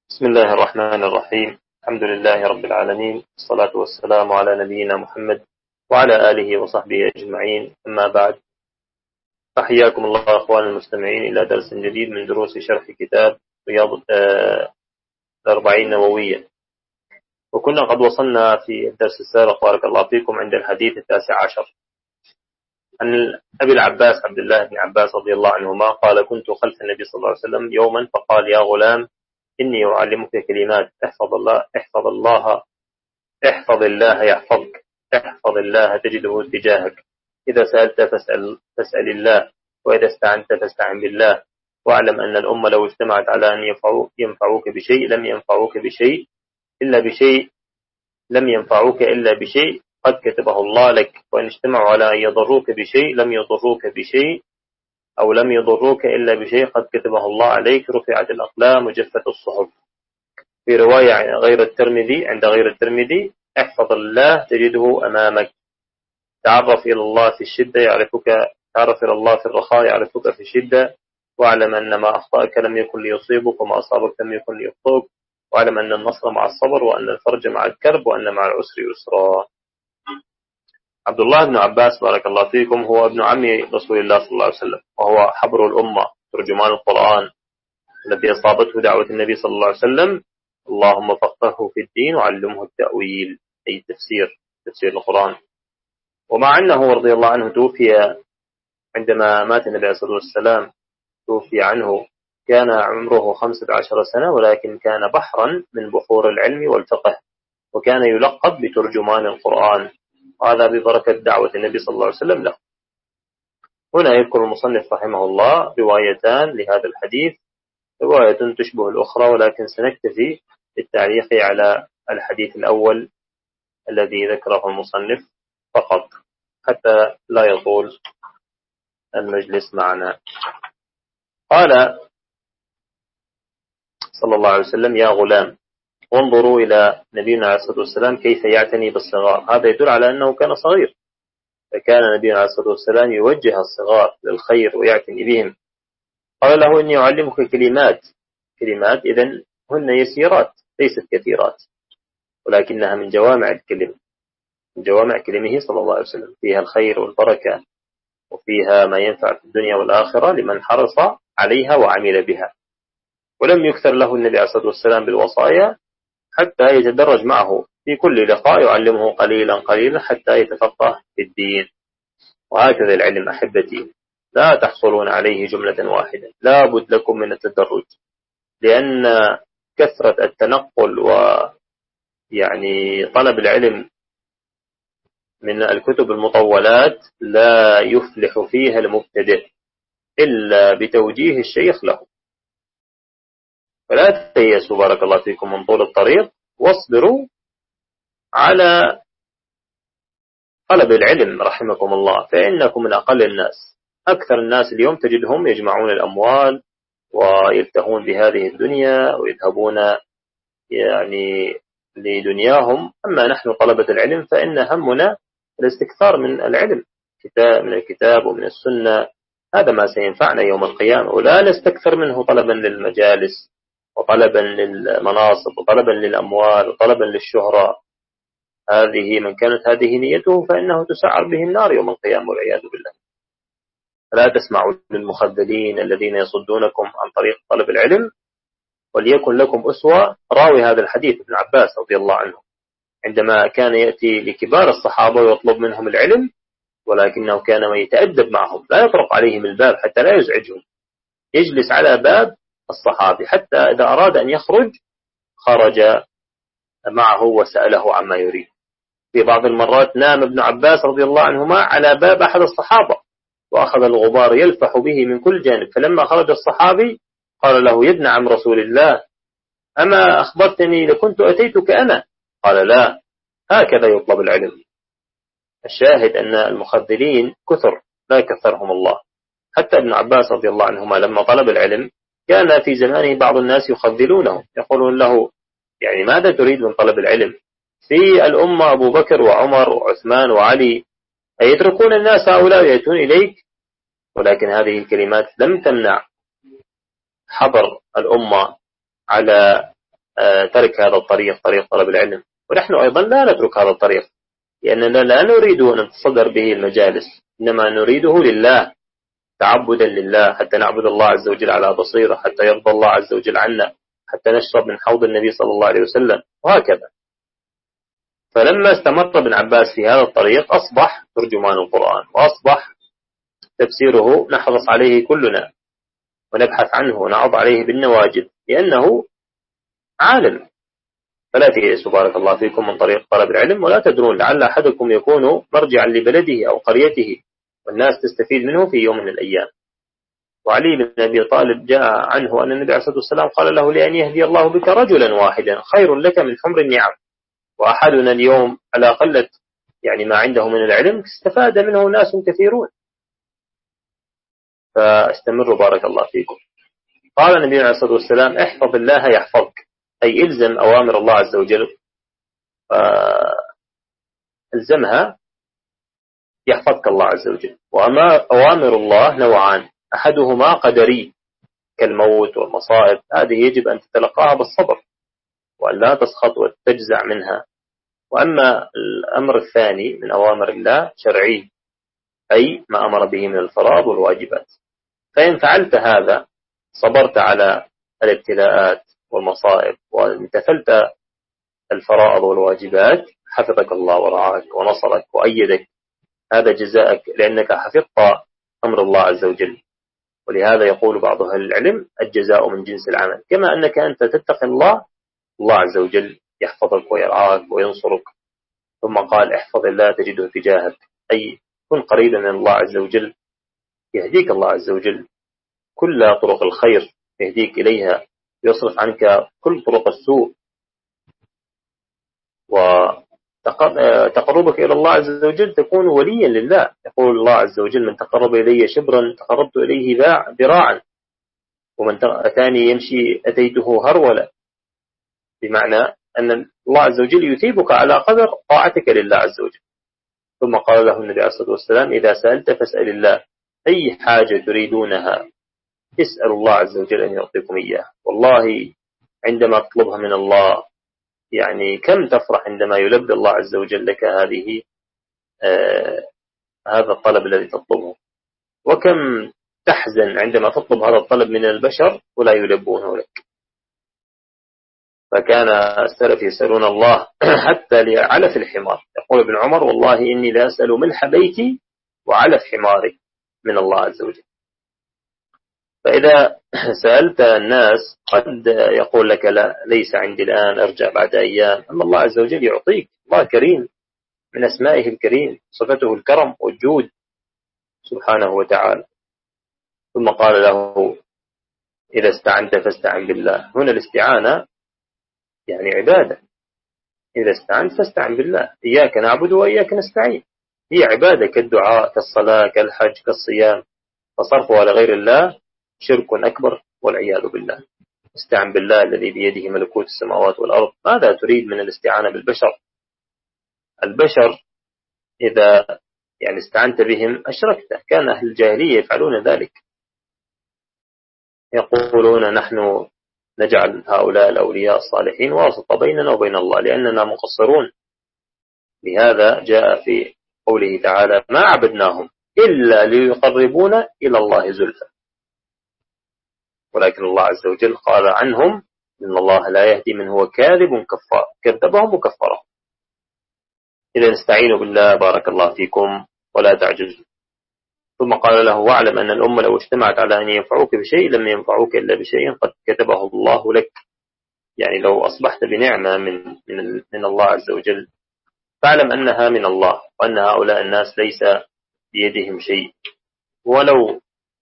بسم الله الرحمن الرحيم. الحمد لله رب العالمين، الصلاة والسلام على نبينا محمد وعلى آله وصحبه أجمعين، أما بعد، فحياكم الله أخوان المستمعين إلى درس جديد من دروس شرح كتاب رياض الأربعين نووية. وكنا قد وصلنا في الدرس السابق بارك الله فيكم عند الحديث 19 عن أبي العباس عبد الله بن عباس رضي الله عنهما قال: كنت خلف النبي صلى الله عليه وسلم يوما فقال: يا غلام، إني أعلمك كلمات، احفظ الله يحفظك، احفظ الله تجده تجاهك، إذا سألت فاسأل الله، وإذا استعنت فاستعن بالله، واعلم أن الأمة لو اجتمعت على أن ينفعوك بشيء لم ينفعوك إلا بشيء قد كتبه الله لك، وإن اجتمعوا على أن يضروك بشيء لم يضروك إلا بشيء قد كتبه الله عليك، رفعت الأقلام وجفت الصحف. في رواية عند غير الترمذي: احفظ الله تجده أمامك، تعرف إلى الله في الشدة يعرفك، تعرف إلى الله في الرخاء يعرفك في الشدة، واعلم أن ما أخطأك لم يكن ليصيبك، وما أصابك لم يكن ليخطئك، واعلم أن النصر مع الصبر، وأن الفرج مع الكرب، وأن مع العسر يسرا. عبد الله بن عباس بارك الله فيكم هو ابن عم رسول الله صلى الله عليه وسلم، وهو حبر الأمة، ترجمان القرآن الذي أصابته دعوة النبي صلى الله عليه وسلم: اللهم فقهه في الدين وعلمه التأويل، أي تفسير القرآن. ومع أنه رضي الله عنه توفي عندما مات النبي عليه الصلاة والسلام، توفي عنه كان عمره 15 سنة، ولكن كان بحرا من بحور العلم والفقه، وكان يلقب بترجمان القرآن، وهذا ببركة دعوة النبي صلى الله عليه وسلم له. هنا يذكر المصنف رحمه الله روايتان لهذا الحديث، رواية تشبه الأخرى، ولكن سنكتفي بالتعليق على الحديث الأول الذي ذكره المصنف فقط حتى لا يطول المجلس معنا. قال صلى الله عليه وسلم: يا غلام. وانظروا إلى نبينا عليه الصلاة والسلام كيف يعتني بالصغار، هذا يدل على أنه كان صغير، فكان نبينا عليه الصلاة والسلام يوجه الصغار للخير ويعتني بهم. قال له: إني أعلمك كلمات إذن هن يسيرات ليست كثيرات، ولكنها من جوامع الكلم، من جوامع كلمه صلى الله عليه وسلم، فيها الخير والبركة، وفيها ما ينفع في الدنيا والآخرة لمن حرص عليها وعمل بها. ولم يكثر له النبي عليه الصلاة والسلام بالوصايا حتى يتدرج معه في كل لقاء، يعلمه قليلا قليلا حتى يتفقه في الدين. وهكذا العلم أحبتي، لا تحصلون عليه جملة واحدة، لا بد لكم من التدرج، لأن كثرة التنقل طلب العلم من الكتب المطولات لا يفلح فيها المبتدئ إلا بتوجيه الشيخ له. فلا تيأسوا بارك الله فيكم من طول الطريق، واصبروا على طلب العلم رحمكم الله، فإنكم من أقل الناس. أكثر الناس اليوم تجدهم يجمعون الأموال ويلتهون بهذه الدنيا ويذهبون لدنياهم، أما نحن طلبة العلم فإن همنا الاستكثار من العلم، من الكتاب ومن السنة، هذا ما سينفعنا يوم القيامة، ولا نستكثر منه طلبا للمجالس وطلبا للمناصب وطلبا للأموال وطلبا للشهرة. من كانت هذه نيته فإنه تسعر به النار يوم القيامة والعياذ بالله. فلا تسمعوا للمخذلين الذين يصدونكم عن طريق طلب العلم، وليكن لكم أسوة راوي هذا الحديث ابن عباس رضي الله عنه، عندما كان يأتي لكبار الصحابة ويطلب منهم العلم، ولكنه كان يتأدب معهم، لا يطرق عليهم الباب حتى لا يزعجهم، يجلس على باب الصحابي حتى إذا أراد أن يخرج خرج معه وسأله عما يريد. في بعض المرات نام ابن عباس رضي الله عنهما على باب أحد الصحابة، وأخذ الغبار يلفح به من كل جانب، فلما خرج الصحابي قال له: يا ابن عم رسول الله، أما أخبرتني لكنت أتيتك أنا؟ قال: لا، هكذا يطلب العلم. الشاهد أن المخذلين كثر لا كثرهم الله. حتى ابن عباس رضي الله عنهما لما طلب العلم كان في زمانه بعض الناس يخذلونه، يقولون له: ماذا تريد من طلب العلم؟ في الأمة أبو بكر وعمر وعثمان وعلي، أيتركون الناس هؤلاء يأتون إليك؟ ولكن هذه الكلمات لم تمنع حضر الأمة على ترك هذا الطريق، طريق طلب العلم. ونحن أيضا لا نترك هذا الطريق، لأننا لا نريد أن نتصدر به المجالس، إنما نريده لله، تعبدا لله، حتى نعبد الله عز وجل على بصيرة، حتى يرضى الله عز وجل عنا، حتى نشرب من حوض النبي صلى الله عليه وسلم، وهكذا. فلما استمر ابن عباس في هذا الطريق أصبح ترجمان القرآن، وأصبح تفسيره نحرص عليه كلنا ونبحث عنه ونعض عليه بالنواجذ، لأنه عالم. فلا تيأسوا بارك الله فيكم من طريق طلب العلم، ولا تدرون لعل أحدكم يكون مرجعا لبلده أو قريته والناس تستفيد منه في يوم من الأيام. وعلي بن أبي طالب جاء عنه أن النبي عليه الصلاة والسلام قال له: لأن يهدي الله بك رجلا واحدا خير لك من حمر النعم. وأحدنا اليوم على قلة ما عنده من العلم استفاد منه ناس كثيرون. فاستمروا بارك الله فيكم. قال النبي عليه الصلاة والسلام: احفظ الله يحفظك، أي إلزم أوامر الله عز وجل، إلزمها يحفظك الله عز وجل. وأما أوامر الله نوعان: أحدهما قدري كالموت والمصائب، هذه يجب أن تتلقاها بالصبر وأن لا تسخط وتجزع منها. وأما الأمر الثاني من أوامر الله شرعي، أي ما أمر به من الفرائض والواجبات. فإن فعلت هذا صبرت على الابتلاءات والمصائب وامتثلت الفرائض والواجبات، حفظك الله ورعاك ونصرك وأيدك. هذا جزاءك لأنك حفظت أمر الله عز وجل. ولهذا يقول بعض أهل العلم: الجزاء من جنس العمل. كما أنك أنت تتقي الله، الله عز وجل يحفظك ويرعاك وينصرك. ثم قال: احفظ الله تجده تجاهك، أي كن قريبا من الله عز وجل، يهديك الله عز وجل كل طرق الخير، يهديك إليها، يصرف عنك كل طرق السوء. وتقربك إلى الله عز وجل تكون وليا لله. يقول الله عز وجل: من تقرب إلي شبرا تقربت إليه ذراعا، ومن أتاني يمشي أتيته هرولا. بمعنى أن الله عز وجل يثيبك على قدر طاعتك لله عز وجل. ثم قال له النبي عليه الصلاة والسلام: إذا سألت فاسأل الله، أي حاجة تريدونها اسأل الله عز وجل أن يعطيكم إياه. والله عندما تطلبها من الله كم تفرح عندما يلبي الله عز وجل لك هذا الطلب الذي تطلبه، وكم تحزن عندما تطلب هذا الطلب من البشر ولا يلبونه لك. فكان السلف يسألون الله حتى لعلف الحمار. يقول ابن عمر: والله إني لا أسأل ملح بيتي وعلف حماري من الله عز وجل. فإذا سألت الناس قد يقول لك: لا، ليس عندي الآن، أرجع بعد أيام. أما الله عز وجل يعطيك. الله كريم، من أسمائه الكريم، صفته الكرم والجود سبحانه وتعالى. ثم قال له: إذا استعنت فاستعن بالله. هنا الاستعانة عبادة. إذا استعنت فاستعن بالله، إياك نعبد وإياك نستعين. هي عبادة كالدعاء، كالصلاة، كالحج، كالصيام. فصرفها لغير الله شرك أكبر والعياذ بالله. استعن بالله الذي بيده ملكوت السماوات والأرض. ماذا تريد من الاستعانة بالبشر؟ البشر إذا استعنت بهم أشركت. كان أهل الجاهلية يفعلون ذلك، يقولون: نحن نجعل هؤلاء الأولياء الصالحين واسطة بيننا وبين الله لأننا مقصرون. لهذا جاء في قوله تعالى: ما عبدناهم إلا ليقربونا إلى الله زلفى. ولكن الله عز وجل قال عنهم: إن الله لا يهدي من هو كاذب كفار. كذبهم وكفرهم. إذا استعينوا بالله بارك الله فيكم ولا تعجزوا. ثم قال له: واعلم أن الأمة لو اجتمعت على أن ينفعوك بشيء لم ينفعوك إلا بشيء قد كتبه الله لك. لو أصبحت بنعمة من الله عز وجل فاعلم أنها من الله، وأن هؤلاء الناس ليس بيدهم شيء. ولو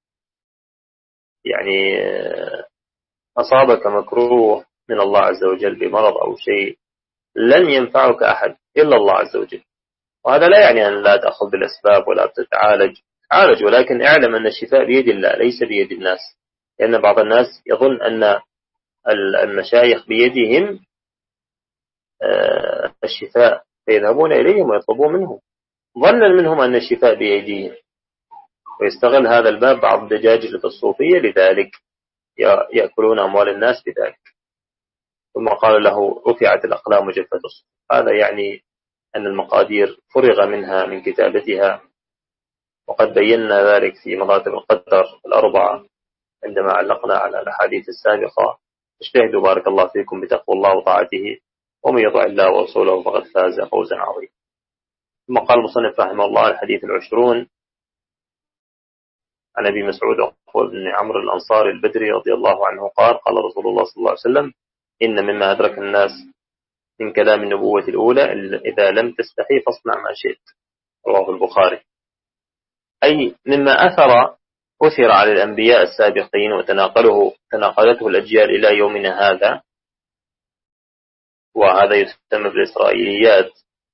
أصابك مكروه من الله عز وجل بمرض أو شيء لن ينفعك أحد إلا الله عز وجل. وهذا لا يعني أن لا تأخذ بالأسباب ولا تتعالج، عالج، ولكن اعلم أن الشفاء بيد الله ليس بيد الناس. لأن بعض الناس يظن أن المشايخ بيدهم الشفاء، فيذهبون إليهم ويطلبون منهم ظنا منهم أن الشفاء بأيديهم، ويستغل هذا الباب بعض دجاجة الصوفية، لذلك يأكلون أموال الناس بذلك. ثم قال له رفعت الأقلام وجفت الصحف. هذا يعني أن المقادير فرغ منها من كتابتها، وقد بينا ذلك في مراتب القدر الأربعة عندما علقنا على الأحاديث السابقة. اجتهدوا بارك الله فيكم بتقوى الله وطاعته، ومن يطع الله ورسوله فقد فاز فوزا عظيما. ثم قال المصنف رحمه الله الحديث 20 عن أبي مسعود عقبة بن عمرو الأنصاري البدري رضي الله عنه قال قال رسول الله صلى الله عليه وسلم: إن مما أدرك الناس من كلام النبوة الأولى إذا لم تستحي فاصنع ما شئت. رواه البخاري. أي مما أثر على الأنبياء السابقين وتناقلته الأجيال إلى يومنا هذا، وهذا يسمى بالإسرائيليات.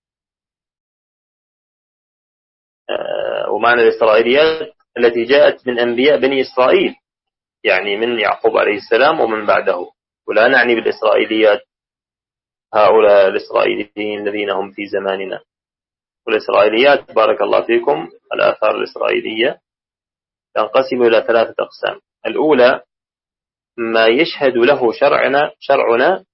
ومعنى الإسرائيليات التي جاءت من أنبياء بني إسرائيل، يعني من يعقوب عليه السلام ومن بعده. ولا نعني بالإسرائيليات هؤلاء الإسرائيليين الذين هم في زماننا. والإسرائيليات بارك الله فيكم، الآثار الإسرائيلية تنقسم إلى 3 أقسام. الأولى ما يشهد له شرعنا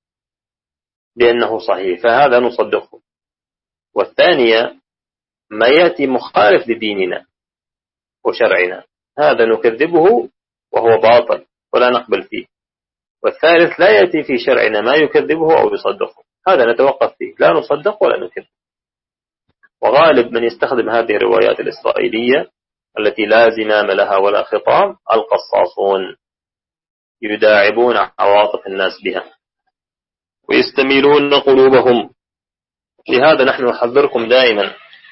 بأنه صحيح، فهذا نصدقه. والثانية ما يأتي مخالف لديننا وشرعنا، هذا نكذبه وهو باطل ولا نقبل فيه. والثالث لا يأتي في شرعنا ما يكذبه أو يصدقه، هذا نتوقف فيه، لا نصدق ولا نكذب. وغالب من يستخدم هذه الروايات الإسرائيلية التي لا زمام لها ولا خطام القصاصون، يداعبون عواطف الناس بها ويستميلون قلوبهم. لهذا نحن نحذركم دائما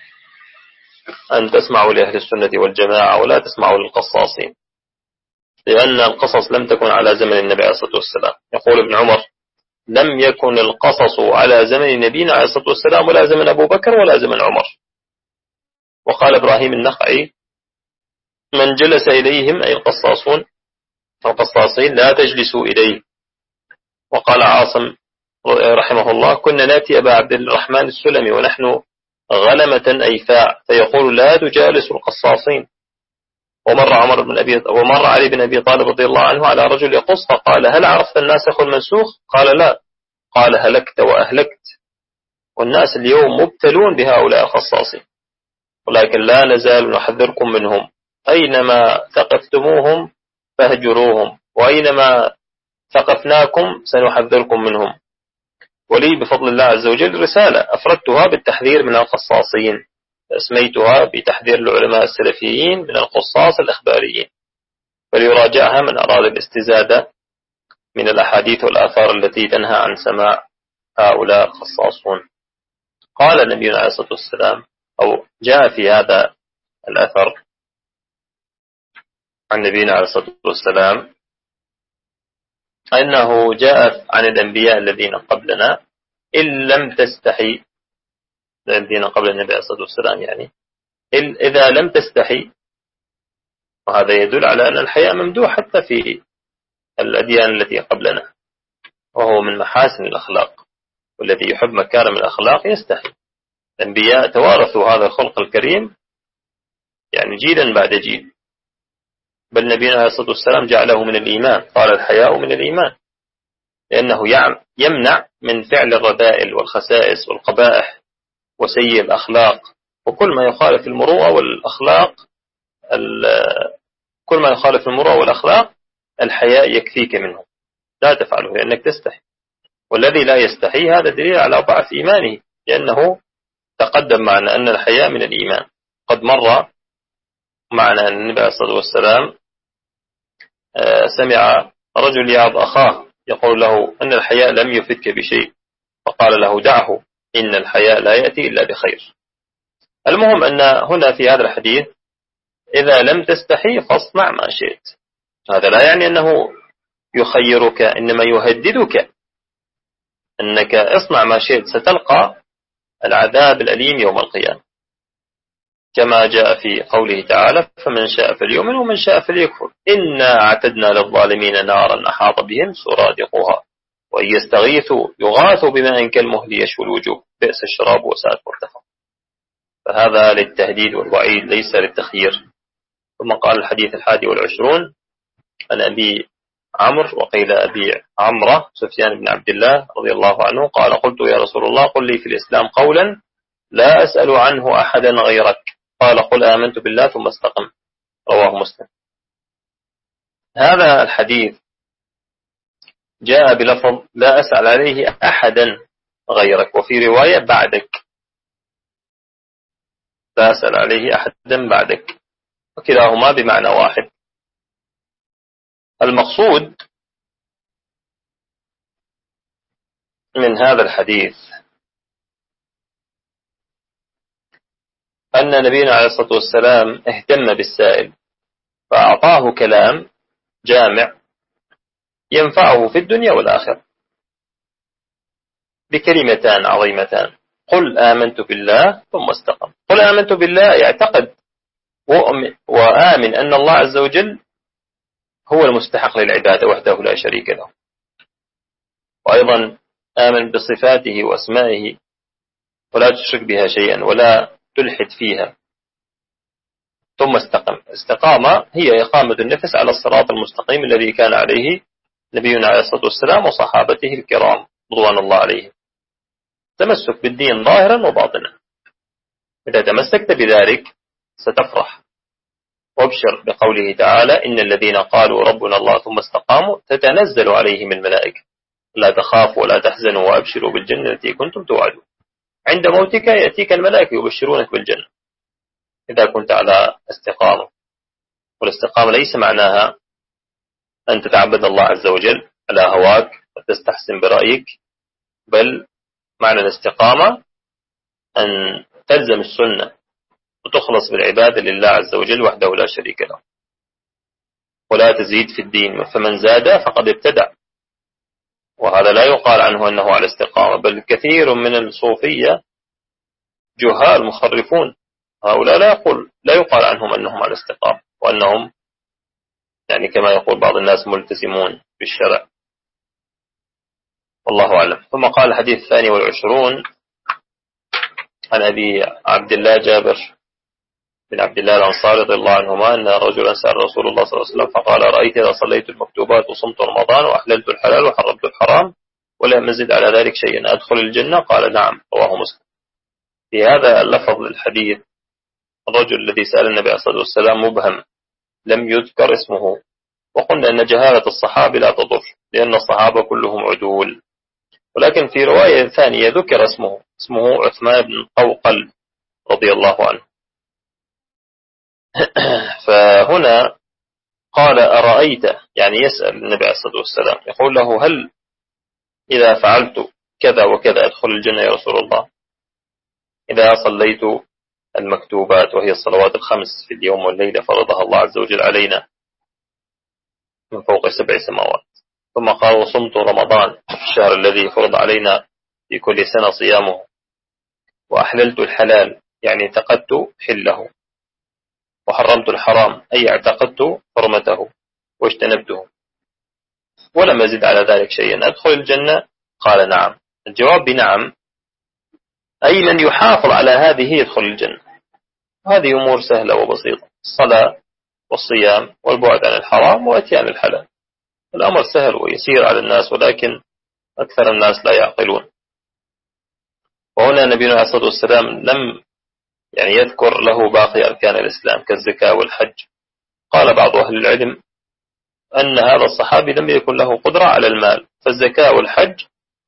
أن تسمعوا لأهل السنة والجماعة ولا تسمعوا للقصاصين، لأن القصص لم تكن على زمن النبي عليه الصلاة والسلام. يقول ابن عمر: لم يكن القصص على زمن نبينا عليه الصلاة والسلام ولا زمن أبو بكر ولا زمن عمر. وقال إبراهيم النخعي: من جلس إليهم أي القصاصين لا تجلسوا إليه. وقال عاصم رحمه الله: كنا نأتي أبا عبد الرحمن السلمي ونحن غلمة أيفاء فيقول: لا تجالس القصاصين. ومر علي بن أبي طالب رضي الله عنه على رجل يقص فقال: هل عرفت الناسخ والمنسوخ؟ قال: لا. قال: هلكت وأهلكت. والناس اليوم مبتلون بهؤلاء القصاصين، ولكن لا نزال نحذركم منهم. أينما ثقفتموهم فاهجروهم، وأينما ثقفناكم سنحذركم منهم. ولي بفضل الله عز وجل رسالة أفردتها بالتحذير من القصاصين، أسميتها بتحذير العلماء السلفيين من القصاص الإخباريين، فليراجعها من أراد الاستزادة من الأحاديث والآثار التي تنهى عن سماع هؤلاء القصاصون. قال نبينا عليه الصلاة والسلام، أو جاء في هذا الأثر عن نبينا عليه الصلاة والسلام أنه جاء عن الأنبياء الذين قبلنا: إن لم تستحي، الذين قبل النبي عليه الصلاة والسلام يعني، إذا لم تستحي. وهذا يدل على أن الحياء ممدوح حتى في الأديان التي قبلنا، وهو من محاسن الأخلاق، والذي يحب مكارم الأخلاق يستحي. الأنبياء توارثوا هذا الخلق الكريم يعني جيلا بعد جيل، بل نبينا عليه الصلاة والسلام جعله من الإيمان، قال: الحياء من الإيمان، لأنه يمنع من فعل الرذائل والخسائس والقبائح وسيء الأخلاق، وكل ما يخالف المروءة والأخلاق. كل ما يخالف المروءة والأخلاق الحياء يكفيك منه، لا تفعله لأنك تستحي. والذي لا يستحي هذا دليل على ضعف إيمانه، لأنه تقدم معنا أن الحياء من الإيمان. قد مر معنا أن النبي عليه الصلاة والسلام سمع رجل يعظ أخاه يقول له أن الحياء لم يفدك بشيء، فقال له: دعه، إن الحياء لا يأتي إلا بخير. المهم أن هنا في هذا الحديث: إذا لم تستحي فاصنع ما شئت. هذا لا يعني أنه يخيرك، إنما يهددك أنك اصنع ما شئت، ستلقى العذاب الأليم يوم القيامة، كما جاء في قوله تعالى: فمن شاء فليؤمن ومن شاء فليكفر إنا أعتدنا للظالمين نارا أحاط بهم سرادقها وإن يستغيثوا يغاثوا بماء كالمهل يشوي الوجوه بئس الشراب وساءت مرتفقا. فهذا للتهديد والوعيد ليس للتخيير. ثم قال الحديث 21 عن أبي عمرو وقيل أبي عمرة سفيان بن عبد الله رضي الله عنه قال قلت يا رسول الله قل لي في الإسلام قولا لا أسأل عنه أحدا غيرك قال قل آمنت بالله ثم استقم. رواه مسلم. هذا الحديث جاء بلفظ لا أسأل عليه أحدا غيرك، وفي رواية بعدك، لا أسأل عليه أحدا بعدك، وكلاهما بمعنى واحد. المقصود من هذا الحديث أن نبينا عليه الصلاة والسلام اهتم بالسائل فأعطاه كلام جامع ينفعه في الدنيا والآخرة بكلمتان عظيمتان: قل آمنت بالله ثم استقم. قل آمنت بالله يعتقد وآمن أن الله عز وجل هو المستحق للعبادة وحده لا شريك له، وأيضا آمن بصفاته وأسمائه ولا تشرك بها شيئا ولا تلحد فيها. ثم استقم. استقامة هي إقامة النفس على الصراط المستقيم الذي كان عليه نبينا عليه الصلاة والسلام وصحابته الكرام رضوان الله عليهم. تمسك بالدين ظاهرا وباطنا. إذا تمسكت بذلك ستفرح، وابشر بقوله تعالى إن الذين قالوا ربنا الله ثم استقاموا تتنزل عليهم الملائكة لا تخافوا ولا تحزنوا وأبشروا بالجنة التي كنتم توعدون. عند موتك يأتيك الملائكة يبشرونك بالجنة إذا كنت على استقامة. والاستقامة ليس معناها أن تتعبد الله عز وجل على هواك وتستحسن برأيك، بل معنى الاستقامة أن تلزم السنة وتخلص بالعبادة لله عز وجل وحده لا شريك له، ولا تزيد في الدين، فمن زاد فقد ابتدع، وهذا لا يقال عنه أنه على استقامة. بل كثير من الصوفية جهال مخرفون، هؤلاء لا يقال عنهم أنهم على استقامة، وأنهم يعني كما يقول بعض الناس ملتزمون بالشرع، والله أعلم. ثم قال الحديث 22 عن أبي عبد الله جابر بن عبد الله الأنصاري رضي الله عنهما أن رجلا سأل رسول الله صلى الله عليه وسلم فقال رأيت إذا صليت المكتوبات وصمت رمضان وأحللت الحلال وحرمت الحرام ولم أزد على ذلك شيئا أدخل الجنة؟ قال نعم. رواه مسلم. في هذا اللفظ الحديث الرجل الذي سأل النبي عليه الصلاة والسلام مبهم لم يذكر اسمه، وقلنا أن جهالة الصحابة لا تضر لأن الصحابة كلهم عدول، ولكن في رواية ثانية ذكر اسمه عثمان بن قوقل رضي الله عنه. فهنا قال أرأيت، يعني يسأل النبي عليه الصلاة والسلام يقول له هل إذا فعلت كذا وكذا أدخل الجنة يا رسول الله؟ إذا صليت المكتوبات وهي الصلوات الخمس في اليوم والليلة فرضها الله عز وجل علينا من فوق 7 سماوات، ثم قال وصمت رمضان الشهر الذي فرض علينا في كل سنة صيامه، وأحللت الحلال يعني اعتقدت حله، وحرمت الحرام أي اعتقدت حرمته واجتنبته، ولم أزد على ذلك شيئا أدخل الجنة؟ قال نعم. الجواب بنعم، أي من يحافظ على هذه يدخل الجنة. هذه أمور سهلة وبسيطة: الصلاة والصيام والبعد عن الحرام وأتيان الحلال. الأمر سهل ويسير على الناس، ولكن أكثر الناس لا يعقلون. وهنا نبينا عليه الصلاة والسلام لم يذكر له باقي أركان الإسلام كالزكاة والحج. قال بعض أهل العلم أن هذا الصحابي لم يكن له قدرة على المال، فالزكاة والحج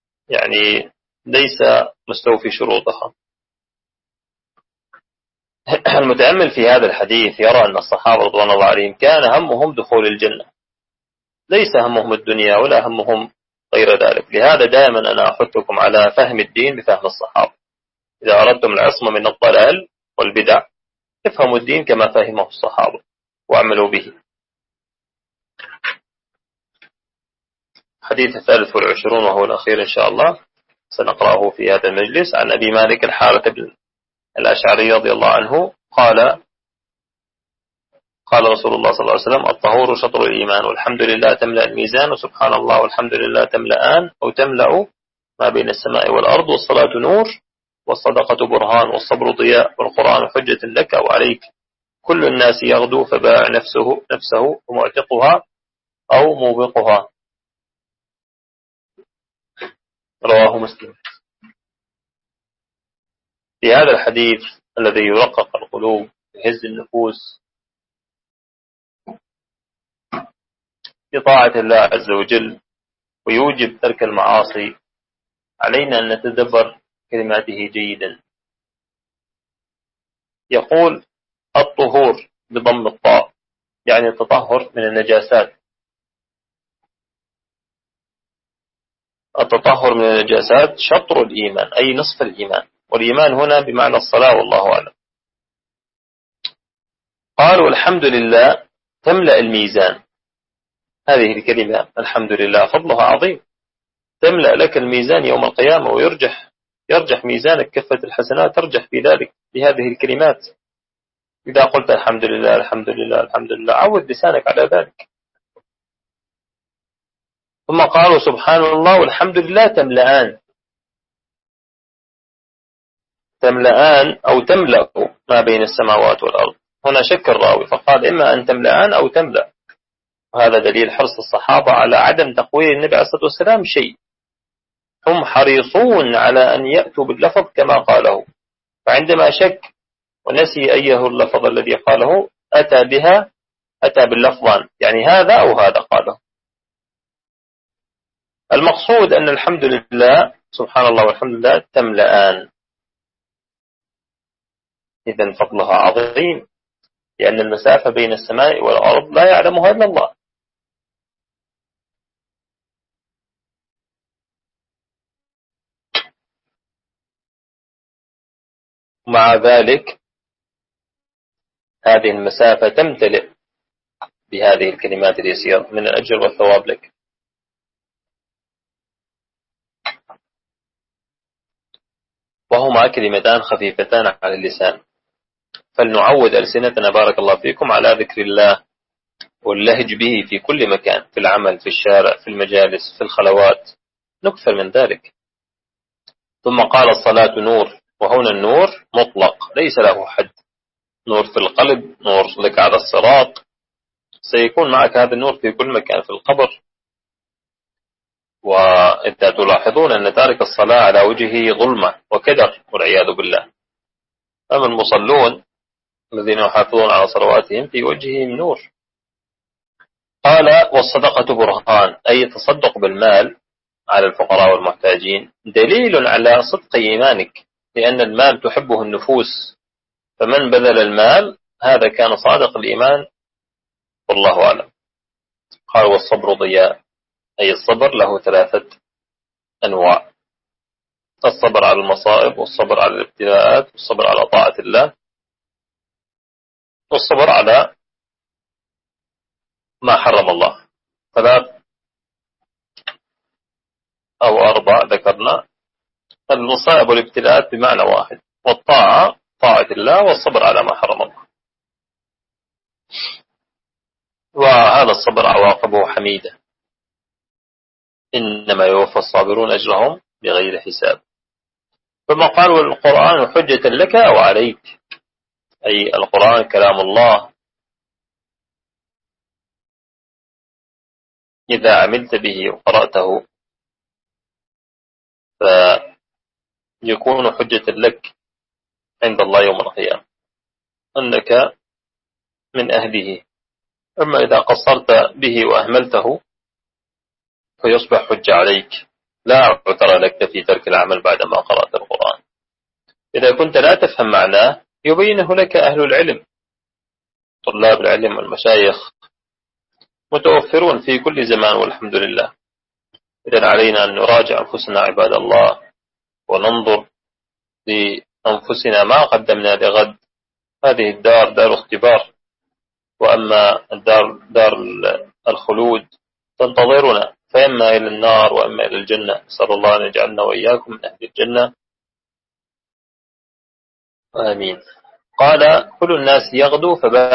ليس مستوفي شروطها. المتأمل في هذا الحديث يرى أن الصحابة رضوان الله عليهم كان همهم دخول الجنة، ليس همهم الدنيا ولا همهم غير ذلك. لهذا دائما أنا أحثكم على فهم الدين بفهم الصحابة. إذا أردتم العصمة من الضلال والبدع افهموا الدين كما فهمه الصحابة واعملوا به. حديث 23 وهو الأخير إن شاء الله سنقرأه في هذا المجلس عن أبي مالك الحارث بن الأشعري رضي الله عنه قال رسول الله صلى الله عليه وسلم الطهور شطر الإيمان والحمد لله تملأ الميزان وسبحان الله والحمد لله تملأان أو تملأ ما بين السماء والأرض، والصلاة نور والصدقة برهان والصبر ضياء والقرآن حجة لك وعليك، كل الناس يغدو فباع نفسه ومعتقها أو موبقها. رواه مسلم. في هذا الحديث الذي يرقق القلوب ويهز النفوس بطاعة الله عز وجل ويوجب ترك المعاصي، علينا أن نتدبر كلماته جيدا. يقول الطهور بضم الطاء يعني التطهر من النجاسات. التطهر من النجاسات شطر الإيمان أي نصف الإيمان، والإيمان هنا بمعنى الصلاة والله أعلم. قالوا الحمد لله تملأ الميزان. هذه الكلمة الحمد لله فضلها عظيم، تملأ لك الميزان يوم القيامة يرجح ميزانك، كفة الحسنات ترجح في ذلك بهذه الكلمات. إذا قلت الحمد لله الحمد لله الحمد لله عود لسانك على ذلك. ثم قالوا سبحان الله والحمد لله تملأان أو تملأ ما بين السماوات والأرض. هنا شك الراوي فقال إما أن تملأان أو تملأ، وهذا دليل حرص الصحابة على عدم تقويل النبي عليه الصلاة والسلام شيء، هم حريصون على أن يأتوا باللفظ كما قاله، فعندما شك ونسي أيه اللفظ الذي قاله أتى باللفظان، يعني هذا أو هذا قاله. المقصود أن الحمد لله سبحان الله والحمد لله تملأان، إذن فضلها عظيم، لأن المسافة بين السماء والأرض لا يعلمها إلا الله. مع ذلك هذه المسافة تمتلئ بهذه الكلمات اليسيرة من الأجر والثواب لك. وهما كلمتان خفيفتان على اللسان، فلنعود ألسنتنا بارك الله فيكم على ذكر الله واللهج به في كل مكان، في العمل، في الشارع، في المجالس، في الخلوات، نكثر من ذلك. ثم قال الصلاة نور، وهنا النور مطلق ليس له حد، نور في القلب، نور لك على الصراط، سيكون معك هذا النور في كل مكان، في القبر. وإذا تلاحظون أن تارك الصلاة على وجهه ظلمة وكدر والعياذ بالله، أما المصلون الذين يحافظون على صلواتهم في وجههم نور. قال والصدقة برهان أي تصدق بالمال على الفقراء والمحتاجين دليل على صدق إيمانك، لأن المال تحبه النفوس، فمن بذل المال هذا كان صادق الإيمان والله أعلم. قال والصبر ضياء أي الصبر له 3 أنواع: الصبر على المصائب، والصبر على الابتلاءات، والصبر على طاعة الله، والصبر على ما حرم الله. 3 أو 4 ذكرنا. المصائب والابتلاءات بمعنى واحد، والطاعة طاعة الله، والصبر على ما حرم الله. وهذا الصبر عواقبه حميدة، إنما يوفى الصابرون أجرهم بغير حساب. ثم قال والقرآن حجة لك أو عليك، أي القرآن كلام الله، إذا عملت به وقرأته فيكون حجة لك عند الله يوم القيامة أنك من أهله. أما إذا قصرت به وأهملته فيصبح حجة عليك، لا عذر لك في ترك العمل بعدما قرأت القرآن. إذا كنت لا تفهم معناه يبينه لك أهل العلم، طلاب العلم والمشايخ متوفرون في كل زمان والحمد لله. إذن علينا أن نراجع أنفسنا عباد الله، وننظر لأنفسنا ما قدمنا لغد. هذه الدار دار اختبار، وأما دار الخلود تنتظرنا، فإما إلى النار وإما إلى الجنة. نسأل الله أن يجعلنا وإياكم من أهل الجنة، آمين. قال كل الناس يغدو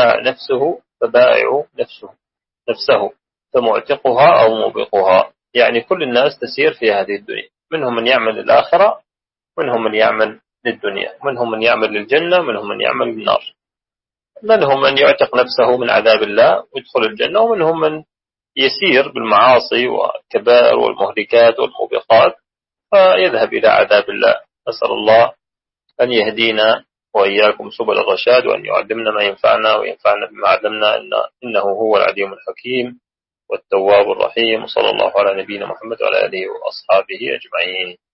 فبائع نفسه فمعتقها أو موبقها، يعني كل الناس تسير في هذه الدنيا، منهم من يعمل للآخرة، منهم من يعمل للدنيا، منهم من يعمل للجنة، منهم من يعمل للنار، منهم من يعتق نفسه من عذاب الله ويدخل الجنة، ومنهم من يسير بالمعاصي والكبائر والمهلكات والموبقات فيذهب إلى عذاب الله. نسأل الله أن يهدينا وإياكم سبل الرشاد، وأن يعلمنا ما ينفعنا وينفعنا بما علمنا، إنه هو العليم الحكيم والتواب الرحيم. صلى الله على نبينا محمد وعلى آله وأصحابه أجمعين.